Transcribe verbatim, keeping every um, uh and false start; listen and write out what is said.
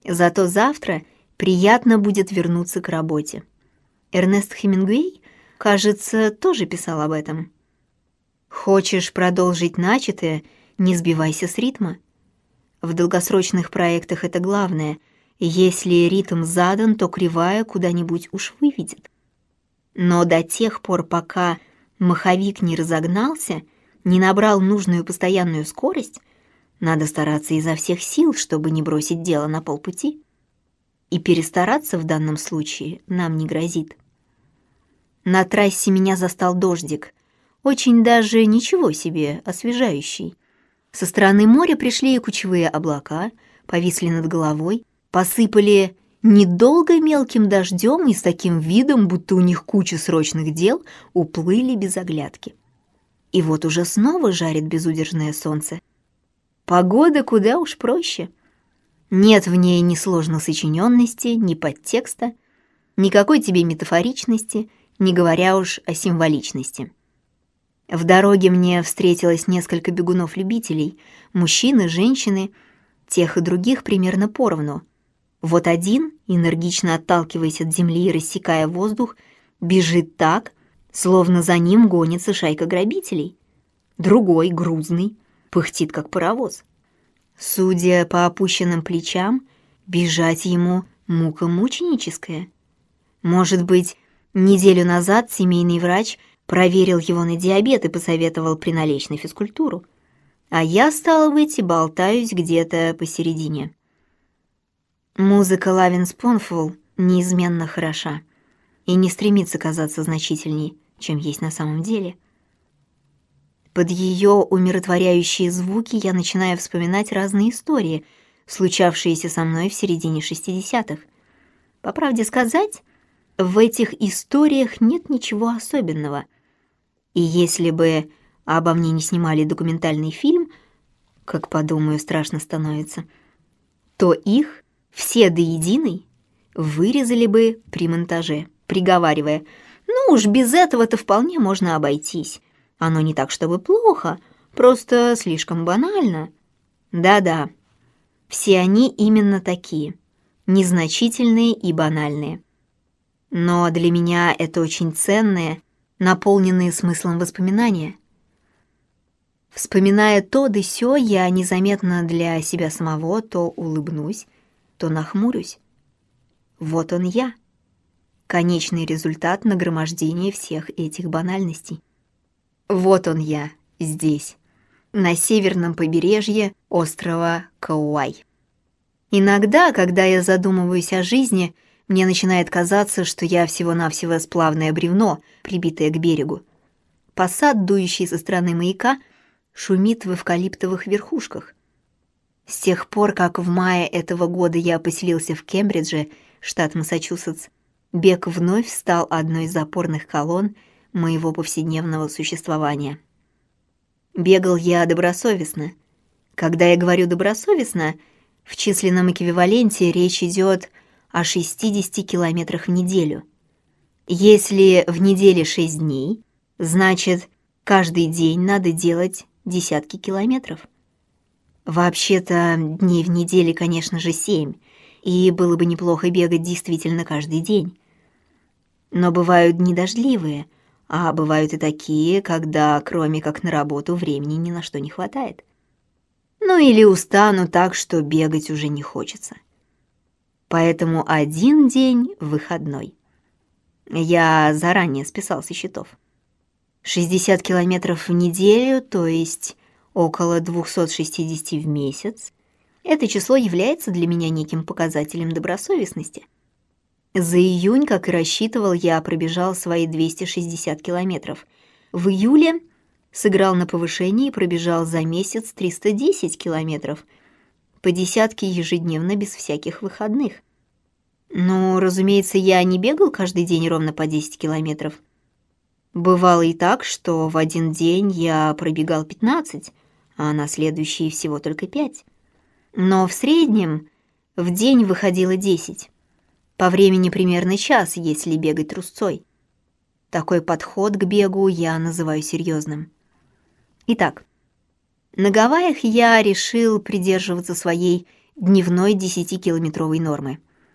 Зато завтра приятно будет вернуться к работе. Эрнест Хемингуэй, кажется, тоже писал об этом. Хочешь продолжить начатое, не сбивайся с ритма. В долгосрочных проектах это главное. Если ритм задан, то кривая куда-нибудь уж выведет. Но до тех пор, пока маховик не разогнался, не набрал нужную постоянную скорость, надо стараться изо всех сил, чтобы не бросить дело на полпути. И перестараться в данном случае нам не грозит. На трассе меня застал дождик, очень даже ничего себе освежающий. Со стороны моря пришли и кучевые облака, повисли над головой, посыпали недолго мелким дождем и с таким видом, будто у них куча срочных дел, уплыли без оглядки. И вот уже снова жарит безудержное солнце. Погода куда уж проще. Нет в ней ни сложно сочиненности, ни подтекста, никакой тебе метафоричности, не говоря уж о символичности. В дороге мне встретилось несколько бегунов-любителей, мужчины, женщины, тех и других примерно поровну. Вот один, энергично отталкиваясь от земли и рассекая воздух, бежит так, словно за ним гонится шайка грабителей. Другой, грузный, пыхтит, как паровоз. Судя по опущенным плечам, бежать ему мука мученическая. Может быть, неделю назад семейный врач проверил его на диабет и посоветовал приналечь на физкультуру. А я, стало быть, болтаюсь где-то посередине. Музыка Lovin' Spoonful неизменно хороша и не стремится казаться значительней, чем есть на самом деле. Под ее умиротворяющие звуки я начинаю вспоминать разные истории, случавшиеся со мной в середине шестидесятых. По правде сказать, в этих историях нет ничего особенного. И если бы обо мне не снимали документальный фильм, как подумаю, страшно становится, то их все до единой вырезали бы при монтаже, приговаривая: «Ну уж без этого-то вполне можно обойтись. Оно не так, чтобы плохо, просто слишком банально». Да-да, все они именно такие, незначительные и банальные. Но для меня это очень ценные, наполненные смыслом воспоминания. Вспоминая то да сё, я незаметно для себя самого то улыбнусь, то нахмурюсь. Вот он я, конечный результат нагромождения всех этих банальностей. Вот он я, здесь, на северном побережье острова Кауай. Иногда, когда я задумываюсь о жизни, мне начинает казаться, что я всего-навсего сплавное бревно, прибитое к берегу. Посад, дующий со стороны маяка, шумит в эвкалиптовых верхушках. С тех пор, как в мае этого года я поселился в Кембридже, штат Массачусетс, бег вновь стал одной из опорных колонн моего повседневного существования. Бегал я добросовестно. Когда я говорю «добросовестно», в численном эквиваленте речь идет о шестидесяти километрах в неделю. Если в неделе шесть дней, значит, каждый день надо делать десятки километров. Вообще-то дней в неделе, конечно же, семь, и было бы неплохо бегать действительно каждый день. Но бывают дни дождливые, а бывают и такие, когда, кроме как на работу, времени ни на что не хватает. Ну или устану так, что бегать уже не хочется. Поэтому один день выходной. Я заранее списал со счетов. шестьдесят километров в неделю, то есть около двести шестьдесят в месяц. Это число является для меня неким показателем добросовестности. За июнь, как и рассчитывал, я пробежал свои двести шестьдесят километров. В июле сыграл на повышение и пробежал за месяц триста десять километров. По десятке ежедневно, без всяких выходных. Но, разумеется, я не бегал каждый день ровно по десять километров. Бывало и так, что в один день я пробегал пятнадцать, а на следующий всего только пять. Но в среднем в день выходило десять. По времени примерно час, если бегать трусцой. Такой подход к бегу я называю серьезным. Итак, на Гавайях я решил придерживаться своей дневной десятикилометровой нормы.